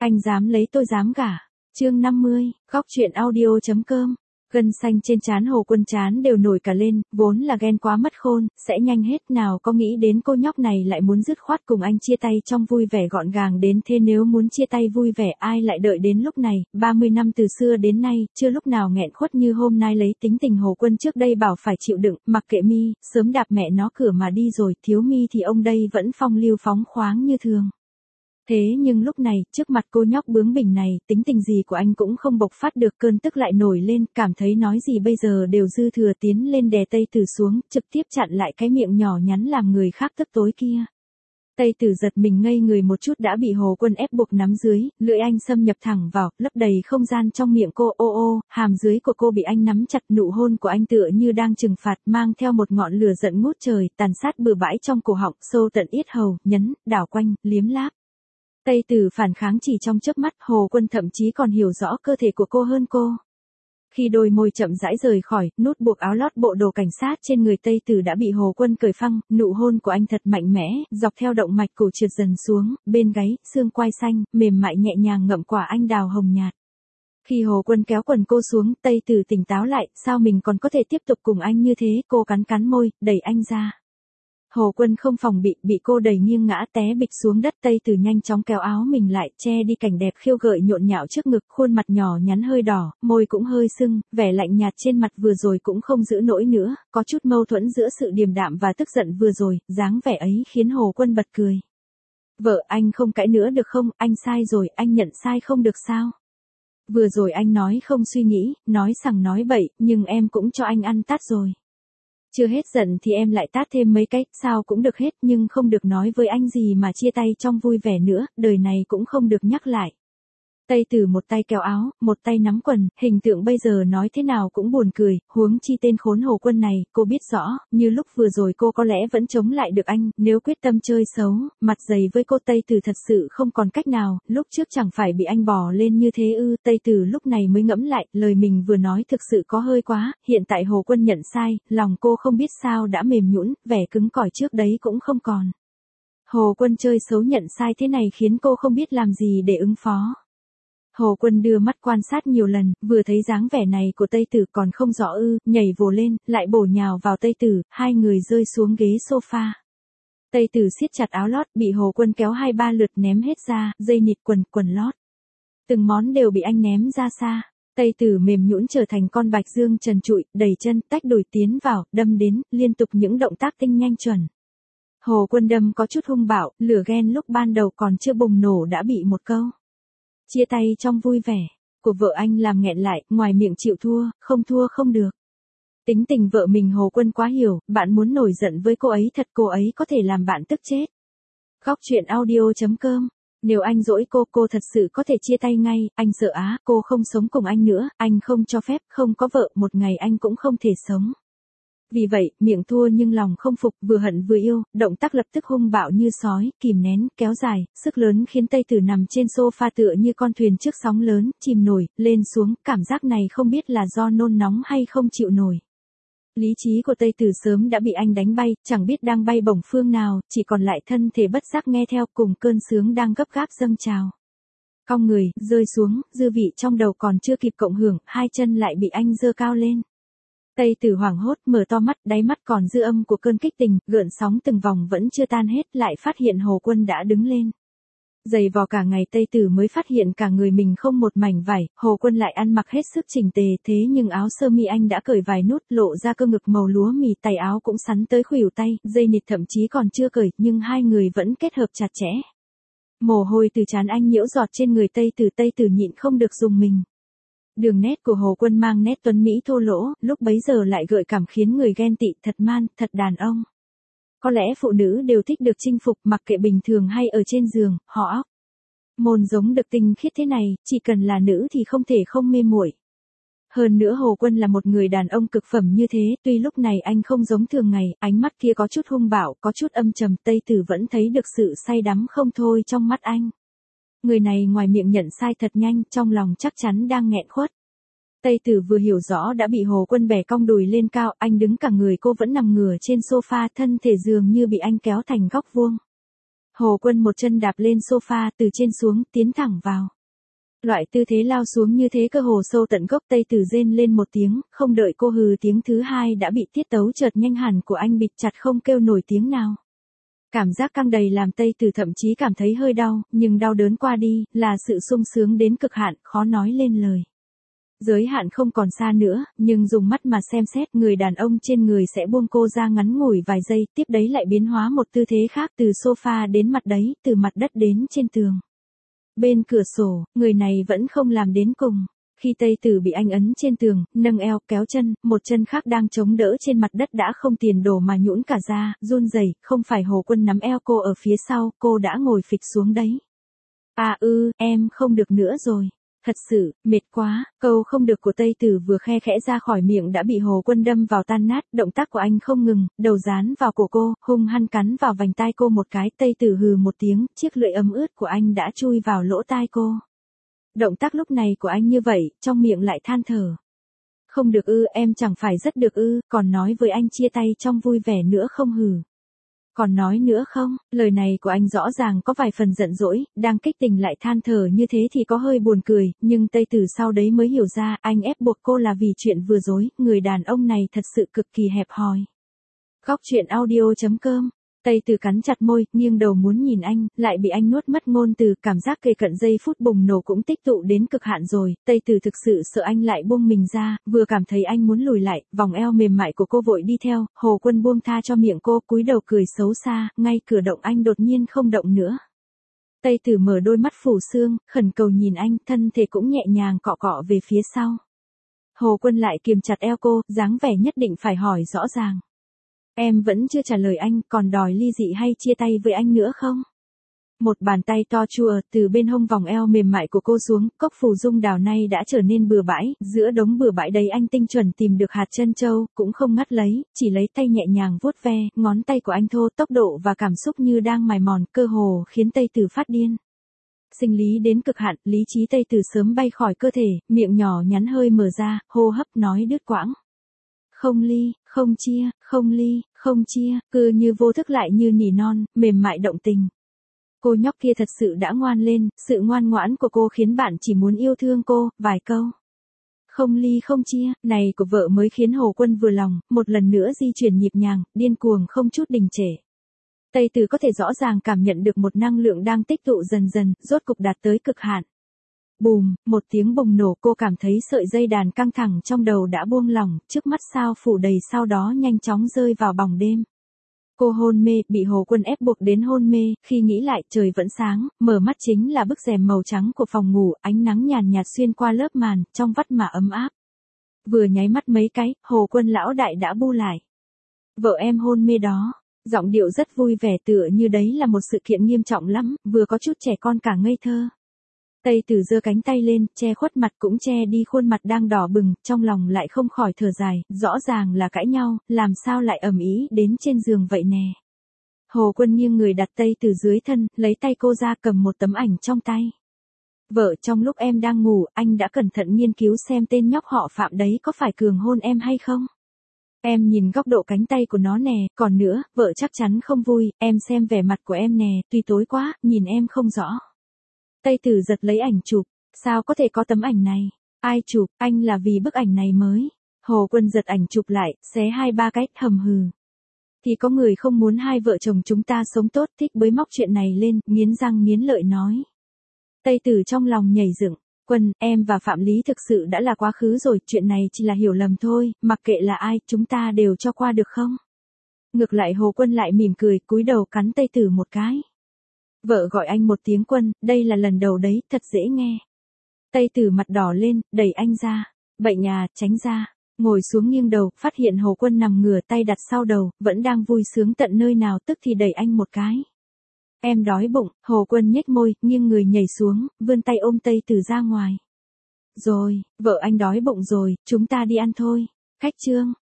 Anh dám lấy tôi dám gả. Chương 50, góc truyện audio.com. Gân xanh trên trán Hồ Quân trán đều nổi cả lên, vốn là ghen quá mất khôn, sẽ nhanh hết, nào có nghĩ đến cô nhóc này lại muốn dứt khoát cùng anh chia tay trong vui vẻ gọn gàng đến thế. Nếu muốn chia tay vui vẻ ai lại đợi đến lúc này, 30 năm từ xưa đến nay, chưa lúc nào nghẹn khuất như hôm nay. Lấy tính tình Hồ Quân trước đây bảo phải chịu đựng, mặc kệ mi, sớm đạp mẹ nó cửa mà đi rồi, thiếu mi thì ông đây vẫn phong lưu phóng khoáng như thường. Thế nhưng lúc này, trước mặt cô nhóc bướng bỉnh này, tính tình gì của anh cũng không bộc phát được, cơn tức lại nổi lên, cảm thấy nói gì bây giờ đều dư thừa, tiến lên đè Tây Tử xuống, trực tiếp chặn lại cái miệng nhỏ nhắn làm người khác tức tối kia. Tây Tử giật mình ngây người một chút, đã bị Hồ Quân ép buộc nắm dưới, lưỡi anh xâm nhập thẳng vào, lấp đầy không gian trong miệng cô. Ô, hàm dưới của cô bị anh nắm chặt, nụ hôn của anh tựa như đang trừng phạt, mang theo một ngọn lửa giận ngút trời, tàn sát bừa bãi trong cổ họng, sâu tận yết hầu, nhấn, đảo quanh, liếm láp. Tây Tử phản kháng chỉ trong chớp mắt, Hồ Quân thậm chí còn hiểu rõ cơ thể của cô hơn cô. Khi đôi môi chậm rãi rời khỏi, nút buộc áo lót bộ đồ cảnh sát trên người Tây Tử đã bị Hồ Quân cởi phăng, nụ hôn của anh thật mạnh mẽ, dọc theo động mạch cổ trượt dần xuống, bên gáy, xương quai xanh, mềm mại nhẹ nhàng ngậm quả anh đào hồng nhạt. Khi Hồ Quân kéo quần cô xuống, Tây Tử tỉnh táo lại, sao mình còn có thể tiếp tục cùng anh như thế, cô cắn cắn môi, đẩy anh ra. Hồ Quân không phòng bị cô đẩy nghiêng ngã té bịch xuống đất. Tây Tử nhanh chóng kéo áo mình lại, che đi cảnh đẹp khiêu gợi nhộn nhạo trước ngực, khuôn mặt nhỏ nhắn hơi đỏ, môi cũng hơi sưng, vẻ lạnh nhạt trên mặt vừa rồi cũng không giữ nổi nữa, có chút mâu thuẫn giữa sự điềm đạm và tức giận vừa rồi, dáng vẻ ấy khiến Hồ Quân bật cười. Vợ, anh không cãi nữa được không, anh sai rồi, anh nhận sai không được sao? Vừa rồi anh nói không suy nghĩ, nói sằng nói bậy, nhưng em cũng cho anh ăn tát rồi. Chưa hết giận thì em lại tát thêm mấy cái, sao cũng được hết, nhưng không được nói với anh gì mà chia tay trong vui vẻ nữa, đời này cũng không được nhắc lại. Tây Tử một tay kéo áo, một tay nắm quần, hình tượng bây giờ nói thế nào cũng buồn cười, huống chi tên khốn Hồ Quân này, cô biết rõ, như lúc vừa rồi cô có lẽ vẫn chống lại được anh, nếu quyết tâm chơi xấu, mặt dày với cô. Tây Tử thật sự không còn cách nào, lúc trước chẳng phải bị anh bỏ lên như thế ư? Tây Tử lúc này mới ngẫm lại, lời mình vừa nói thực sự có hơi quá, hiện tại Hồ Quân nhận sai, lòng cô không biết sao đã mềm nhũn, vẻ cứng cỏi trước đấy cũng không còn. Hồ Quân chơi xấu nhận sai thế này khiến cô không biết làm gì để ứng phó. Hồ Quân đưa mắt quan sát nhiều lần, vừa thấy dáng vẻ này của Tây Tử còn không rõ ư, nhảy vồ lên, lại bổ nhào vào Tây Tử, hai người rơi xuống ghế sofa. Tây Tử siết chặt áo lót, bị Hồ Quân kéo 2-3 lượt ném hết ra, dây nịt, quần lót. Từng món đều bị anh ném ra xa. Tây Tử mềm nhũn trở thành con bạch dương trần trụi, đẩy chân, tách đùi tiến vào, đâm đến, liên tục những động tác tinh nhanh chuẩn. Hồ Quân đâm có chút hung bạo, lửa ghen lúc ban đầu còn chưa bùng nổ đã bị một câu chia tay trong vui vẻ của vợ anh làm nghẹn lại, ngoài miệng chịu thua không được. Tính tình vợ mình Hồ Quân quá hiểu, bạn muốn nổi giận với cô ấy thật, cô ấy có thể làm bạn tức chết. Góc truyện audio.com. Nếu anh dỗi cô thật sự có thể chia tay ngay, anh sợ cô không sống cùng anh nữa, anh không cho phép, không có vợ, một ngày anh cũng không thể sống. Vì vậy, miệng thua nhưng lòng không phục, vừa hận vừa yêu, động tác lập tức hung bạo như sói, kìm nén, kéo dài, sức lớn khiến Tây Tử nằm trên sofa tựa như con thuyền trước sóng lớn, chìm nổi, lên xuống, cảm giác này không biết là do nôn nóng hay không chịu nổi. Lý trí của Tây Tử sớm đã bị anh đánh bay, chẳng biết đang bay bổng phương nào, chỉ còn lại thân thể bất giác nghe theo cùng cơn sướng đang gấp gáp dâng trào. Cong người, rơi xuống, dư vị trong đầu còn chưa kịp cộng hưởng, hai chân lại bị anh giơ cao lên. Tây Tử hoảng hốt, mở to mắt, đáy mắt còn dư âm của cơn kích tình, gợn sóng từng vòng vẫn chưa tan hết, lại phát hiện Hồ Quân đã đứng lên. Giày vò cả ngày Tây Tử mới phát hiện cả người mình không một mảnh vải, Hồ Quân lại ăn mặc hết sức chỉnh tề, thế nhưng áo sơ mi anh đã cởi vài nút, lộ ra cơ ngực màu lúa mì, tay áo cũng sắn tới khuỷu tay, dây nịt thậm chí còn chưa cởi, nhưng hai người vẫn kết hợp chặt chẽ. Mồ hôi từ trán anh nhiễu giọt trên người Tây Tử nhịn không được rùng mình. Đường nét của Hồ Quân mang nét tuấn mỹ thô lỗ, lúc bấy giờ lại gợi cảm khiến người ghen tị, thật man, thật đàn ông. Có lẽ phụ nữ đều thích được chinh phục, mặc kệ bình thường hay ở trên giường, họ óc. Môn giống được tinh khiết thế này, chỉ cần là nữ thì không thể không mê muội. Hơn nữa Hồ Quân là một người đàn ông cực phẩm như thế, tuy lúc này anh không giống thường ngày, ánh mắt kia có chút hung bạo, có chút âm trầm, Tây Tử vẫn thấy được sự say đắm không thôi trong mắt anh. Người này ngoài miệng nhận sai thật nhanh, trong lòng chắc chắn đang nghẹn khuất. Tây Tử vừa hiểu rõ đã bị Hồ Quân bẻ cong đùi lên cao, anh đứng cả người, cô vẫn nằm ngửa trên sofa, thân thể dường như bị anh kéo thành góc vuông. Hồ Quân một chân đạp lên sofa từ trên xuống, tiến thẳng vào. Loại tư thế lao xuống như thế cơ hồ sâu tận gốc. Tây Tử rên lên một tiếng, không đợi cô hừ tiếng thứ hai đã bị tiết tấu chợt nhanh hẳn của anh bịt chặt không kêu nổi tiếng nào. Cảm giác căng đầy làm Tây Tử thậm chí cảm thấy hơi đau, nhưng đau đớn qua đi, là sự sung sướng đến cực hạn, khó nói lên lời. Giới hạn không còn xa nữa, nhưng dùng mắt mà xem xét, người đàn ông trên người sẽ buông cô ra ngắn ngủi vài giây, tiếp đấy lại biến hóa một tư thế khác, từ sofa đến mặt đấy, từ mặt đất đến trên tường. Bên cửa sổ, người này vẫn không làm đến cùng. Khi Tây Tử bị anh ấn trên tường, nâng eo, kéo chân, một chân khác đang chống đỡ trên mặt đất đã không tiền đổ mà nhũn cả ra, run rẩy, không phải Hồ Quân nắm eo cô ở phía sau, cô đã ngồi phịch xuống đấy. Em không được nữa rồi. Thật sự, mệt quá, câu không được của Tây Tử vừa khe khẽ ra khỏi miệng đã bị Hồ Quân đâm vào tan nát, động tác của anh không ngừng, đầu dán vào cổ cô, hung hăng cắn vào vành tai cô một cái, Tây Tử hừ một tiếng, chiếc lưỡi ấm ướt của anh đã chui vào lỗ tai cô. Động tác lúc này của anh như vậy, trong miệng lại than thở. Không được em chẳng phải rất được còn nói với anh chia tay trong vui vẻ nữa không hừ. Còn nói nữa không, lời này của anh rõ ràng có vài phần giận dỗi, đang kích tình lại than thở như thế thì có hơi buồn cười, nhưng Tây Tử sau đấy mới hiểu ra anh ép buộc cô là vì chuyện vừa rồi, người đàn ông này thật sự cực kỳ hẹp hòi. Góc truyện audio.com. Tây Tử cắn chặt môi, nghiêng đầu muốn nhìn anh, lại bị anh nuốt mất ngôn từ, cảm giác kề cận giây phút bùng nổ cũng tích tụ đến cực hạn rồi, Tây Tử thực sự sợ anh lại buông mình ra, vừa cảm thấy anh muốn lùi lại, vòng eo mềm mại của cô vội đi theo, Hồ Quân buông tha cho miệng cô, cúi đầu cười xấu xa, ngay cửa động anh đột nhiên không động nữa. Tây Tử mở đôi mắt phủ sương, khẩn cầu nhìn anh, thân thể cũng nhẹ nhàng cọ cọ về phía sau. Hồ Quân lại kiềm chặt eo cô, dáng vẻ nhất định phải hỏi rõ ràng. Em vẫn chưa trả lời anh, còn đòi ly dị hay chia tay với anh nữa không? Một bàn tay to chùa từ bên hông vòng eo mềm mại của cô xuống, cốc phù dung đào nay đã trở nên bừa bãi, giữa đống bừa bãi đấy anh tinh chuẩn tìm được hạt trân châu, cũng không ngắt lấy, chỉ lấy tay nhẹ nhàng vuốt ve, ngón tay của anh thô, tốc độ và cảm xúc như đang mài mòn, cơ hồ khiến Tây Tử phát điên. Sinh lý đến cực hạn, lý trí Tây Tử sớm bay khỏi cơ thể, miệng nhỏ nhắn hơi mở ra, hô hấp nói đứt quãng. Không ly, không chia, không ly, không chia, cứ như vô thức lại như nỉ non, mềm mại động tình. Cô nhóc kia thật sự đã ngoan lên, sự ngoan ngoãn của cô khiến bạn chỉ muốn yêu thương cô, vài câu. Không ly không chia, này của vợ mới khiến Hồ Quân vừa lòng, một lần nữa di chuyển nhịp nhàng, điên cuồng không chút đình trệ. Tây Tử có thể rõ ràng cảm nhận được một năng lượng đang tích tụ dần dần, rốt cục đạt tới cực hạn. Bùm, một tiếng bùng nổ, cô cảm thấy sợi dây đàn căng thẳng trong đầu đã buông lỏng, trước mắt sao phủ đầy, sau đó nhanh chóng rơi vào bóng đêm. Cô hôn mê, bị Hồ Quân ép buộc đến hôn mê, khi nghĩ lại trời vẫn sáng, mở mắt chính là bức rèm màu trắng của phòng ngủ, ánh nắng nhàn nhạt xuyên qua lớp màn, trong vắt mà ấm áp. Vừa nháy mắt mấy cái, Hồ Quân lão đại đã bu lại. Vợ em hôn mê đó. Giọng điệu rất vui vẻ tựa như đấy là một sự kiện nghiêm trọng lắm, vừa có chút trẻ con cả ngây thơ. Tây Tử giơ cánh tay lên, che khuất mặt cũng che đi khuôn mặt đang đỏ bừng, trong lòng lại không khỏi thở dài, rõ ràng là cãi nhau, làm sao lại ầm ĩ đến trên giường vậy nè. Hồ Quân nghiêng người đặt Tây Tử dưới thân, lấy tay cô ra cầm một tấm ảnh trong tay. Vợ, trong lúc em đang ngủ, anh đã cẩn thận nghiên cứu xem tên nhóc họ Phạm đấy có phải cường hôn em hay không. Em nhìn góc độ cánh tay của nó nè, còn nữa, vợ chắc chắn không vui, em xem vẻ mặt của em nè, tuy tối quá, nhìn em không rõ. Tây Tử giật lấy ảnh chụp, sao có thể có tấm ảnh này? Ai chụp, anh là vì bức ảnh này mới. Hồ Quân giật ảnh chụp lại, xé 2-3 cái, hầm hừ. Thì có người không muốn hai vợ chồng chúng ta sống tốt, thích bới móc chuyện này lên, nghiến răng nghiến lợi nói. Tây Tử trong lòng nhảy dựng. Quân, em và Phạm Lý thực sự đã là quá khứ rồi, chuyện này chỉ là hiểu lầm thôi, mặc kệ là ai, chúng ta đều cho qua được không? Ngược lại Hồ Quân lại mỉm cười, cúi đầu cắn Tây Tử một cái. Vợ gọi anh một tiếng Quân, đây là lần đầu đấy, thật dễ nghe. Tây Tử mặt đỏ lên, đẩy anh ra. Bệnh nhà, tránh ra. Ngồi xuống nghiêng đầu, phát hiện Hồ Quân nằm ngửa tay đặt sau đầu, vẫn đang vui sướng tận nơi nào, tức thì đẩy anh một cái. Em đói bụng, Hồ Quân nhếch môi, nghiêng người nhảy xuống, vươn tay ôm Tây Tử ra ngoài. Rồi, vợ anh đói bụng rồi, chúng ta đi ăn thôi. Khách trương.